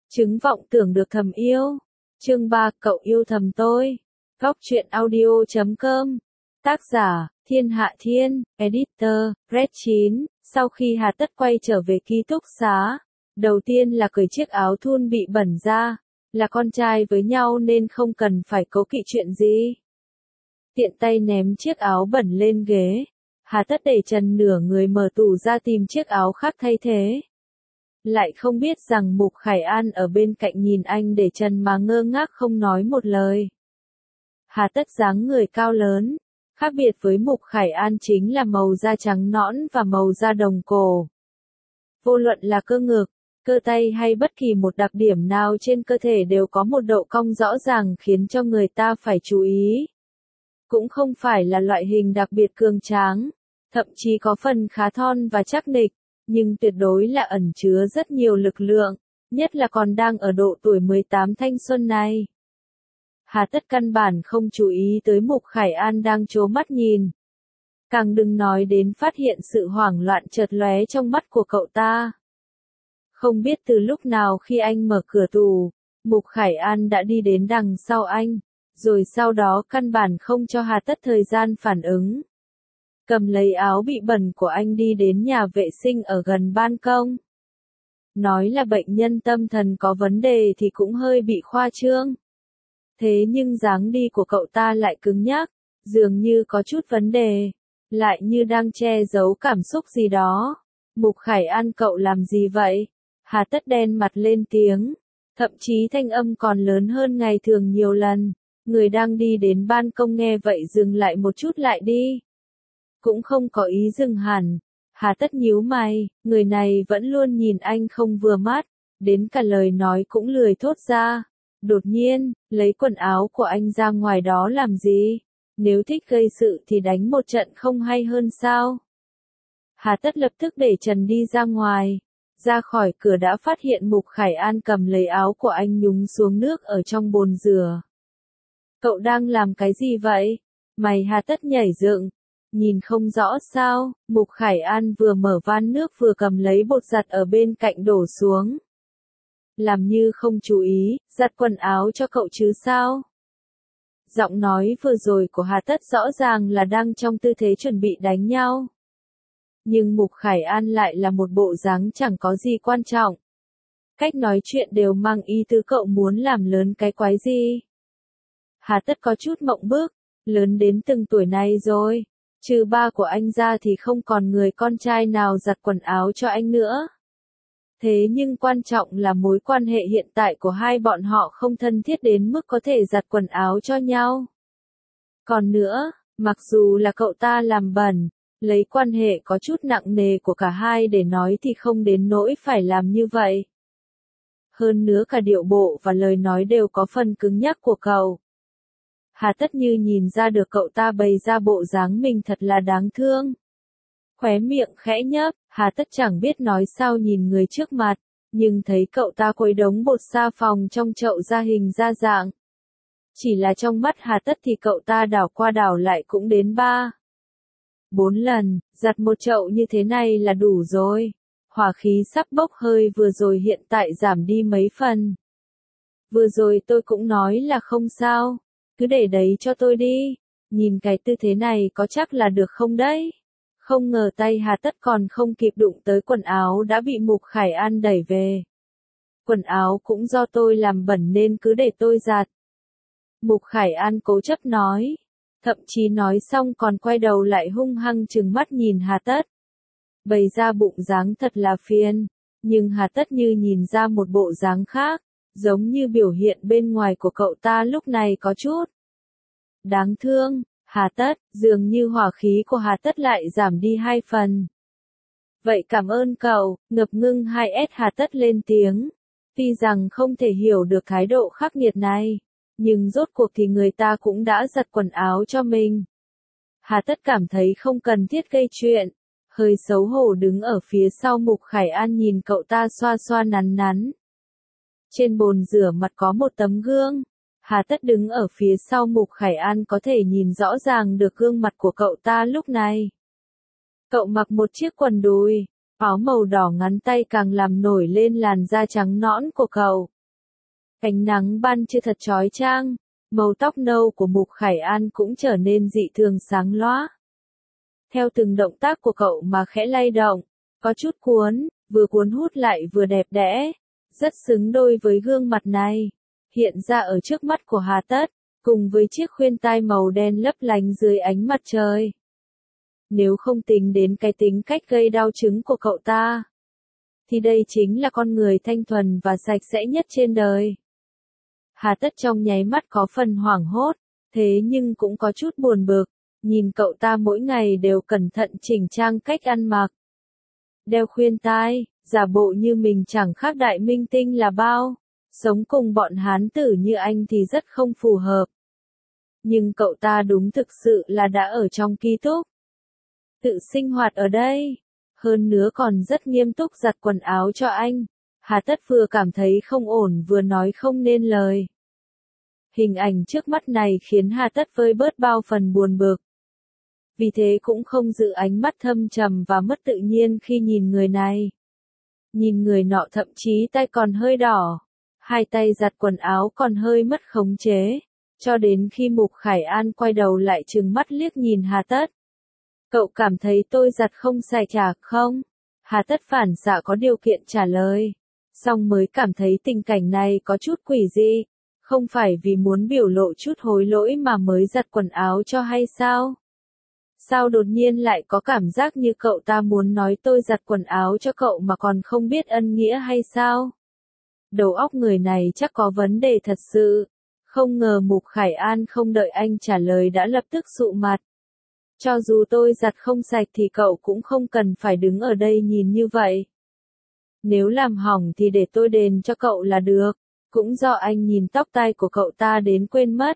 Chứng vọng tưởng được thầm yêu. Chương 3, cậu yêu thầm tôi. Góc truyện audio.com. Tác giả, Thiên Hạ Thiên, Editor, Red 9. Sau khi Hà Tất quay trở về ký túc xá, đầu tiên là cởi chiếc áo thun bị bẩn ra. Là con trai với nhau nên không cần phải cố kỵ chuyện gì. Tiện tay ném chiếc áo bẩn lên ghế. Hà Tất để trần nửa người mở tủ ra tìm chiếc áo khác thay thế. Lại không biết rằng Mục Khải An ở bên cạnh nhìn anh để trần mà ngơ ngác không nói một lời. Hà Tất dáng người cao lớn, khác biệt với Mục Khải An chính là màu da trắng nõn và màu da đồng cổ. Vô luận là cơ ngực, cơ tay hay bất kỳ một đặc điểm nào trên cơ thể đều có một độ cong rõ ràng khiến cho người ta phải chú ý. Cũng không phải là loại hình đặc biệt cường tráng, thậm chí có phần khá thon và chắc nịch, nhưng tuyệt đối là ẩn chứa rất nhiều lực lượng, nhất là còn đang ở độ tuổi 18 thanh xuân này. Hà Tất căn bản không chú ý tới Mục Khải An đang trố mắt nhìn. Càng đừng nói đến phát hiện sự hoảng loạn chợt lóe trong mắt của cậu ta. Không biết từ lúc nào khi anh mở cửa tủ, Mục Khải An đã đi đến đằng sau anh, rồi sau đó căn bản không cho Hà Tất thời gian phản ứng. Cầm lấy áo bị bẩn của anh đi đến nhà vệ sinh ở gần ban công. Nói là bệnh nhân tâm thần có vấn đề thì cũng hơi bị khoa trương. Thế nhưng dáng đi của cậu ta lại cứng nhắc, dường như có chút vấn đề, lại như đang che giấu cảm xúc gì đó. Mục Khải An, cậu làm gì vậy? Hà Tất đen mặt lên tiếng, thậm chí thanh âm còn lớn hơn ngày thường nhiều lần. Người đang đi đến ban công nghe vậy dừng lại một chút lại đi. Cũng không có ý dừng hẳn. Hà Tất nhíu mày, người này vẫn luôn nhìn anh không vừa mắt, đến cả lời nói cũng lười thốt ra. Đột nhiên, lấy quần áo của anh ra ngoài đó làm gì? Nếu thích gây sự thì đánh một trận không hay hơn sao? Hà Tất lập tức để trần đi ra ngoài. Ra khỏi cửa đã phát hiện Mục Khải An cầm lấy áo của anh nhúng xuống nước ở trong bồn rửa. Cậu đang làm cái gì vậy? Mày Hà Tất nhảy dựng. Nhìn không rõ sao? Mục Khải An vừa mở van nước vừa cầm lấy bột giặt ở bên cạnh đổ xuống. Làm như không chú ý, giặt quần áo cho cậu chứ sao? Giọng nói vừa rồi của Hà Tất rõ ràng là đang trong tư thế chuẩn bị đánh nhau. Nhưng Mục Khải An lại là một bộ dáng chẳng có gì quan trọng. Cách nói chuyện đều mang ý tứ cậu muốn làm lớn cái quái gì. Hà Tất có chút mộng bức, lớn đến từng tuổi này rồi, trừ ba của anh ra thì không còn người con trai nào giặt quần áo cho anh nữa. Thế nhưng quan trọng là mối quan hệ hiện tại của hai bọn họ không thân thiết đến mức có thể giặt quần áo cho nhau. Còn nữa, mặc dù là cậu ta làm bẩn, lấy quan hệ có chút nặng nề của cả hai để nói thì không đến nỗi phải làm như vậy. Hơn nữa cả điệu bộ và lời nói đều có phần cứng nhắc của cậu. Hà Tất như nhìn ra được cậu ta bày ra bộ dáng mình thật là đáng thương. Khóe miệng khẽ nhấp, Hà Tất chẳng biết nói sao nhìn người trước mặt, nhưng thấy cậu ta khuấy đống bột xà phòng trong chậu ra hình ra dạng. Chỉ là trong mắt Hà Tất thì cậu ta đảo qua đảo lại cũng đến 3-4 lần, giặt một chậu như thế này là đủ rồi. Hỏa khí sắp bốc hơi vừa rồi hiện tại giảm đi mấy phần. Vừa rồi tôi cũng nói là không sao, cứ để đấy cho tôi đi, nhìn cái tư thế này có chắc là được không đấy? Không ngờ tay Hà Tất còn không kịp đụng tới quần áo đã bị Mục Khải An đẩy về. Quần áo cũng do tôi làm bẩn nên cứ để tôi giặt. Mục Khải An cố chấp nói. Thậm chí nói xong còn quay đầu lại hung hăng trừng mắt nhìn Hà Tất. Bày ra bụng dáng thật là phiền. Nhưng Hà Tất như nhìn ra một bộ dáng khác, giống như biểu hiện bên ngoài của cậu ta lúc này có chút đáng thương. Hà Tất, dường như hỏa khí của Hà Tất lại giảm đi 2 phần. Vậy cảm ơn cậu, ngập ngưng 2S Hà Tất lên tiếng. Tuy rằng không thể hiểu được thái độ khắc nghiệt này, nhưng rốt cuộc thì người ta cũng đã giặt quần áo cho mình. Hà Tất cảm thấy không cần thiết gây chuyện, hơi xấu hổ đứng ở phía sau Mục Khải An nhìn cậu ta xoa xoa nắn nắn. Trên bồn rửa mặt có một tấm gương. Hà Tất đứng ở phía sau Mục Khải An có thể nhìn rõ ràng được gương mặt của cậu ta lúc này. Cậu mặc một chiếc quần đùi, áo màu đỏ ngắn tay càng làm nổi lên làn da trắng nõn của cậu. Ánh nắng ban trưa thật chói chang, màu tóc nâu của Mục Khải An cũng trở nên dị thường sáng lóa. Theo từng động tác của cậu mà khẽ lay động, có chút cuốn, vừa cuốn hút lại vừa đẹp đẽ, rất xứng đôi với gương mặt này, hiện ra ở trước mắt của Hà Tất, cùng với chiếc khuyên tai màu đen lấp lánh dưới ánh mặt trời. Nếu không tính đến cái tính cách gây đau chứng của cậu ta, thì đây chính là con người thanh thuần và sạch sẽ nhất trên đời. Hà Tất trong nháy mắt có phần hoảng hốt, thế nhưng cũng có chút buồn bực, nhìn cậu ta mỗi ngày đều cẩn thận chỉnh trang cách ăn mặc. Đeo khuyên tai, giả bộ như mình chẳng khác đại minh tinh là bao, sống cùng bọn hán tử như anh thì rất không phù hợp. Nhưng cậu ta đúng thực sự là đã ở trong ký túc. Tự sinh hoạt ở đây, hơn nữa còn rất nghiêm túc giặt quần áo cho anh. Hà Tất vừa cảm thấy không ổn vừa nói không nên lời. Hình ảnh trước mắt này khiến Hà Tất vơi bớt bao phần buồn bực. Vì thế cũng không giữ ánh mắt thâm trầm và mất tự nhiên khi nhìn người này. Nhìn người nọ thậm chí tay còn hơi đỏ, hai tay giặt quần áo còn hơi mất khống chế, cho đến khi Mục Khải An quay đầu lại trừng mắt liếc nhìn Hà Tất. Cậu cảm thấy tôi giặt không sạch chả không? Hà Tất phản xạ có điều kiện trả lời. Xong mới cảm thấy tình cảnh này có chút quỷ dị. Không phải vì muốn biểu lộ chút hối lỗi mà mới giặt quần áo cho hay sao? Sao đột nhiên lại có cảm giác như cậu ta muốn nói tôi giặt quần áo cho cậu mà còn không biết ân nghĩa hay sao? Đầu óc người này chắc có vấn đề thật sự. Không ngờ Mục Khải An không đợi anh trả lời đã lập tức sụ mặt. Cho dù tôi giặt không sạch thì cậu cũng không cần phải đứng ở đây nhìn như vậy. Nếu làm hỏng thì để tôi đền cho cậu là được, cũng do anh nhìn tóc tai của cậu ta đến quên mất.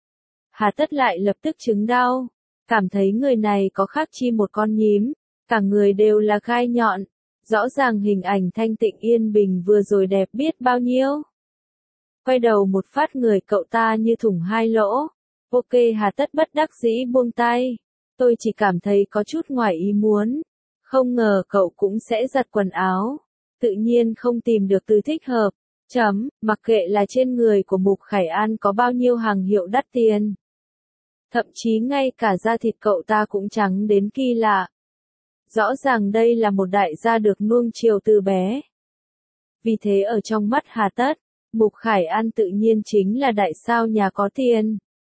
Hà Tất lại lập tức chứng đau, cảm thấy người này có khác chi một con nhím, cả người đều là gai nhọn, rõ ràng hình ảnh thanh tịnh yên bình vừa rồi đẹp biết bao nhiêu. Quay đầu một phát người cậu ta như thủng hai lỗ, ok Hà Tất bất đắc dĩ buông tay. Tôi chỉ cảm thấy có chút ngoài ý muốn. Không ngờ cậu cũng sẽ giặt quần áo. Tự nhiên không tìm được từ thích hợp. Mặc kệ là trên người của Mục Khải An có bao nhiêu hàng hiệu đắt tiền. Thậm chí ngay cả da thịt cậu ta cũng trắng đến kỳ lạ. Rõ ràng đây là một đại gia được nuông chiều từ bé. Vì thế ở trong mắt Hà Tất, Mục Khải An tự nhiên chính là đại sao nhà có tiền.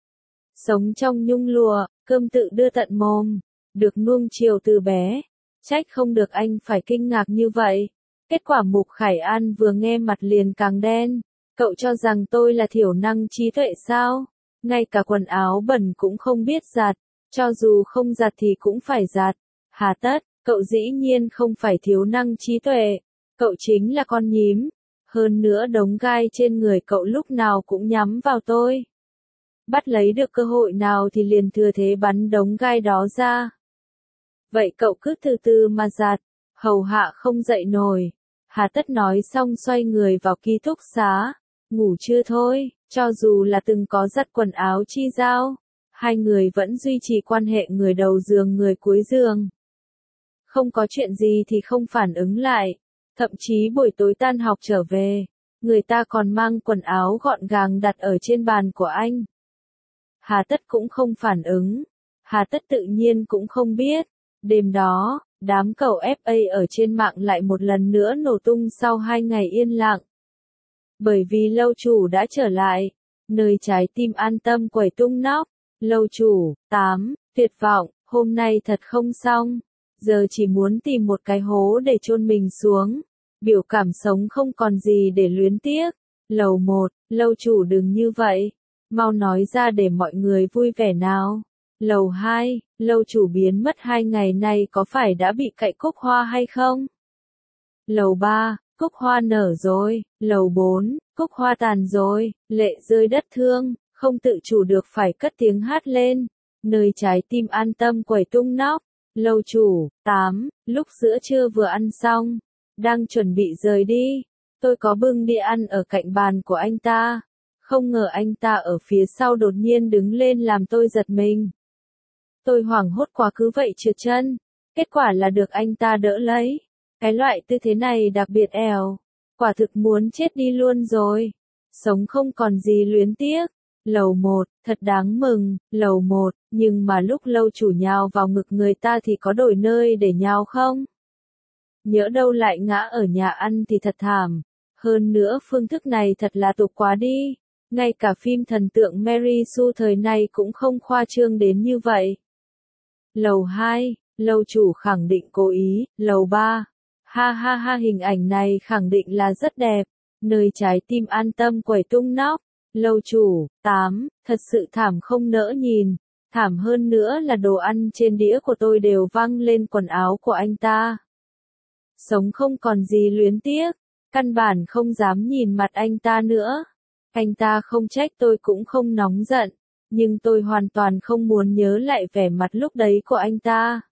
Sống trong nhung lụa, cơm tự đưa tận mồm, được nuông chiều từ bé, trách không được anh phải kinh ngạc như vậy. Kết quả Mục Khải An vừa nghe mặt liền càng đen, cậu cho rằng tôi là thiểu năng trí tuệ sao? Ngay cả quần áo bẩn cũng không biết giặt, cho dù không giặt thì cũng phải giặt. Hà Tất, cậu dĩ nhiên không phải thiếu năng trí tuệ, cậu chính là con nhím, hơn nữa đống gai trên người cậu lúc nào cũng nhắm vào tôi. Bắt lấy được cơ hội nào thì liền thừa thế bắn đống gai đó ra. Vậy cậu cứ từ từ mà giặt, hầu hạ không dậy nổi. Hà Tất nói xong xoay người vào ký túc xá. Ngủ chưa thôi, cho dù là từng có giặt quần áo chi giao, hai người vẫn duy trì quan hệ người đầu giường người cuối giường. Không có chuyện gì thì không phản ứng lại, thậm chí buổi tối tan học trở về, người ta còn mang quần áo gọn gàng đặt ở trên bàn của anh. Hà Tất cũng không phản ứng. Hà Tất tự nhiên cũng không biết. Đêm đó, đám cầu FA ở trên mạng lại một lần nữa nổ tung sau 2 ngày yên lặng. Bởi vì lâu chủ đã trở lại, nơi trái tim an tâm quẩy tung nóc. Lâu chủ, 8, tuyệt vọng, hôm nay thật không xong. Giờ chỉ muốn tìm một cái hố để chôn mình xuống. Biểu cảm sống không còn gì để luyến tiếc. Lầu 1, lâu chủ đừng như vậy. Mau nói ra để mọi người vui vẻ nào. Lầu 2, lâu chủ biến mất 2 ngày nay có phải đã bị cạy cúc hoa hay không? Lầu 3, cúc hoa nở rồi. Lầu 4, cúc hoa tàn rồi. Lệ rơi đất thương, không tự chủ được phải cất tiếng hát lên. Nơi trái tim an tâm quẩy tung nóc. Lâu chủ, 8, lúc giữa trưa vừa ăn xong. Đang chuẩn bị rời đi. Tôi có bưng đi ăn ở cạnh bàn của anh ta. Không ngờ anh ta ở phía sau đột nhiên đứng lên làm tôi giật mình. Tôi hoảng hốt quá cứ vậy trượt chân. Kết quả là được anh ta đỡ lấy. Cái loại tư thế này đặc biệt ẻo. Quả thực muốn chết đi luôn rồi. Sống không còn gì luyến tiếc. Lầu 1, thật đáng mừng, lầu 1, nhưng mà lúc lâu chủ nhào vào ngực người ta thì có đổi nơi để nhào không? Nhỡ đâu lại ngã ở nhà ăn thì thật thảm. Hơn nữa phương thức này thật là tục quá đi. Ngay cả phim thần tượng Mary Sue thời này cũng không khoa trương đến như vậy. Lầu 2, lâu chủ khẳng định cố ý. Lầu 3, ha ha ha, hình ảnh này khẳng định là rất đẹp. Nơi trái tim an tâm quẩy tung nóc. Lâu chủ, 8, thật sự thảm không nỡ nhìn. Thảm hơn nữa là đồ ăn trên đĩa của tôi đều văng lên quần áo của anh ta. Sống không còn gì luyến tiếc. Căn bản không dám nhìn mặt anh ta nữa. Anh ta không trách tôi cũng không nóng giận. Nhưng tôi hoàn toàn không muốn nhớ lại vẻ mặt lúc đấy của anh ta.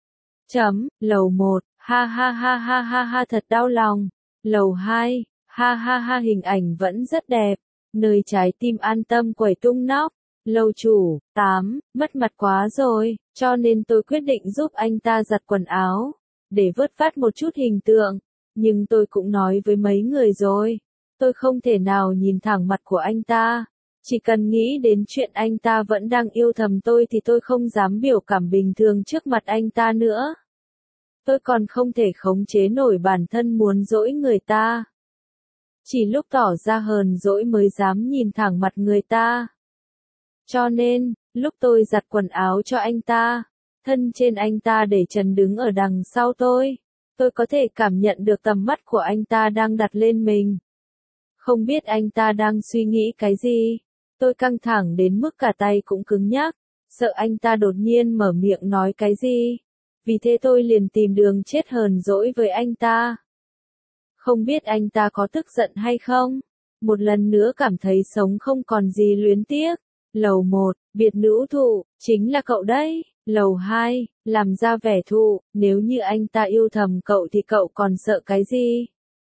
Lầu 1, ha ha ha ha ha ha, thật đau lòng. Lầu 2, ha ha ha, hình ảnh vẫn rất đẹp. Nơi trái tim an tâm quẩy tung nóc. Lâu chủ, 8, mất mặt quá rồi, cho nên tôi quyết định giúp anh ta giặt quần áo, để vớt vát một chút hình tượng. Nhưng tôi cũng nói với mấy người rồi, tôi không thể nào nhìn thẳng mặt của anh ta. Chỉ cần nghĩ đến chuyện anh ta vẫn đang yêu thầm tôi thì tôi không dám biểu cảm bình thường trước mặt anh ta nữa. Tôi còn không thể khống chế nổi bản thân muốn dỗi người ta. Chỉ lúc tỏ ra hờn dỗi mới dám nhìn thẳng mặt người ta. Cho nên, lúc tôi giặt quần áo cho anh ta, thân trên anh ta để trần đứng ở đằng sau tôi có thể cảm nhận được tầm mắt của anh ta đang đặt lên mình. Không biết anh ta đang suy nghĩ cái gì. Tôi căng thẳng đến mức cả tay cũng cứng nhắc, sợ anh ta đột nhiên mở miệng nói cái gì. Vì thế tôi liền tìm đường chết hờn dỗi với anh ta. Không biết anh ta có tức giận hay không? Một lần nữa cảm thấy sống không còn gì luyến tiếc. Lầu 1, biệt nữ thụ, chính là cậu đấy. Lầu 2, làm ra vẻ thụ, nếu như anh ta yêu thầm cậu thì cậu còn sợ cái gì?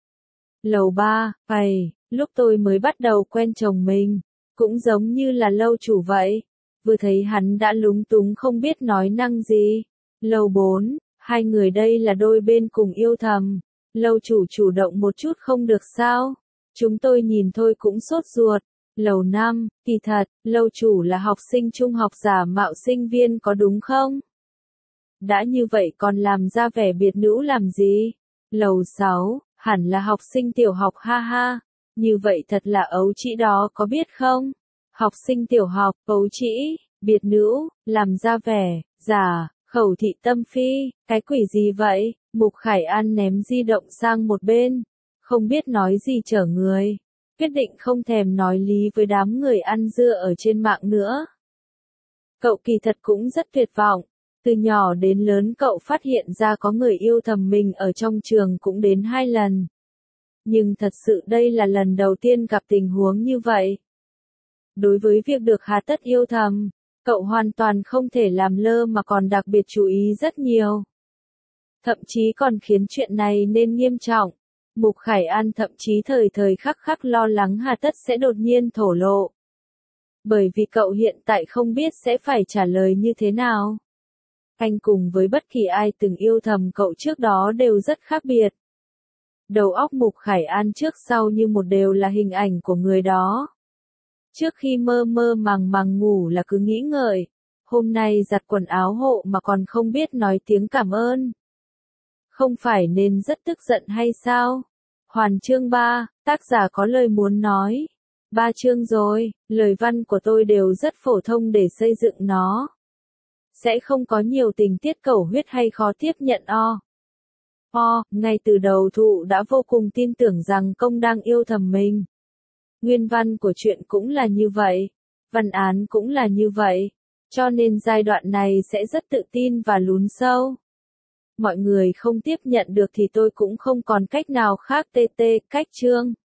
Lầu 3, lúc tôi mới bắt đầu quen chồng mình, cũng giống như là lâu chủ vậy. Vừa thấy hắn đã lúng túng không biết nói năng gì. Lầu 4, hai người đây là đôi bên cùng yêu thầm. Lâu chủ chủ động một chút không được sao? Chúng tôi nhìn thôi cũng sốt ruột. Lầu 5, kỳ thật, lâu chủ là học sinh trung học giả mạo sinh viên có đúng không? Đã như vậy còn làm ra vẻ biệt nữ làm gì? Lầu 6, hẳn là học sinh tiểu học ha ha. Như vậy thật là ấu trĩ đó có biết không? Học sinh tiểu học, ấu trĩ, biệt nữ, làm ra vẻ, giả, khẩu thị tâm phi, cái quỷ gì vậy? Mục Khải An ném di động sang một bên, không biết nói gì chở người. Quyết định không thèm nói lý với đám người ăn dưa ở trên mạng nữa. Cậu kỳ thật cũng rất tuyệt vọng. Từ nhỏ đến lớn cậu phát hiện ra có người yêu thầm mình ở trong trường cũng đến 2 lần. Nhưng thật sự đây là lần đầu tiên gặp tình huống như vậy. Đối với việc được hà tất yêu thầm, cậu hoàn toàn không thể làm lơ mà còn đặc biệt chú ý rất nhiều. Thậm chí còn khiến chuyện này nên nghiêm trọng. Mục Khải An thậm chí thời thời khắc khắc lo lắng hà tất sẽ đột nhiên thổ lộ. Bởi vì cậu hiện tại không biết sẽ phải trả lời như thế nào. Anh cùng với bất kỳ ai từng yêu thầm cậu trước đó đều rất khác biệt. Đầu óc Mục Khải An trước sau như một đều là hình ảnh của người đó. Trước khi mơ mơ màng màng ngủ là cứ nghĩ ngợi, hôm nay giặt quần áo hộ mà còn không biết nói tiếng cảm ơn. Không phải nên rất tức giận hay sao? Hoàn chương 3, tác giả có lời muốn nói. 3 chương rồi, lời văn của tôi đều rất phổ thông để xây dựng nó. Sẽ không có nhiều tình tiết cầu huyết hay khó tiếp nhận ngay từ đầu thụ đã vô cùng tin tưởng rằng công đang yêu thầm mình. Nguyên văn của chuyện cũng là như vậy. Văn án cũng là như vậy. Cho nên giai đoạn này sẽ rất tự tin và lún sâu. Mọi người không tiếp nhận được thì tôi cũng không còn cách nào khác. Cách chương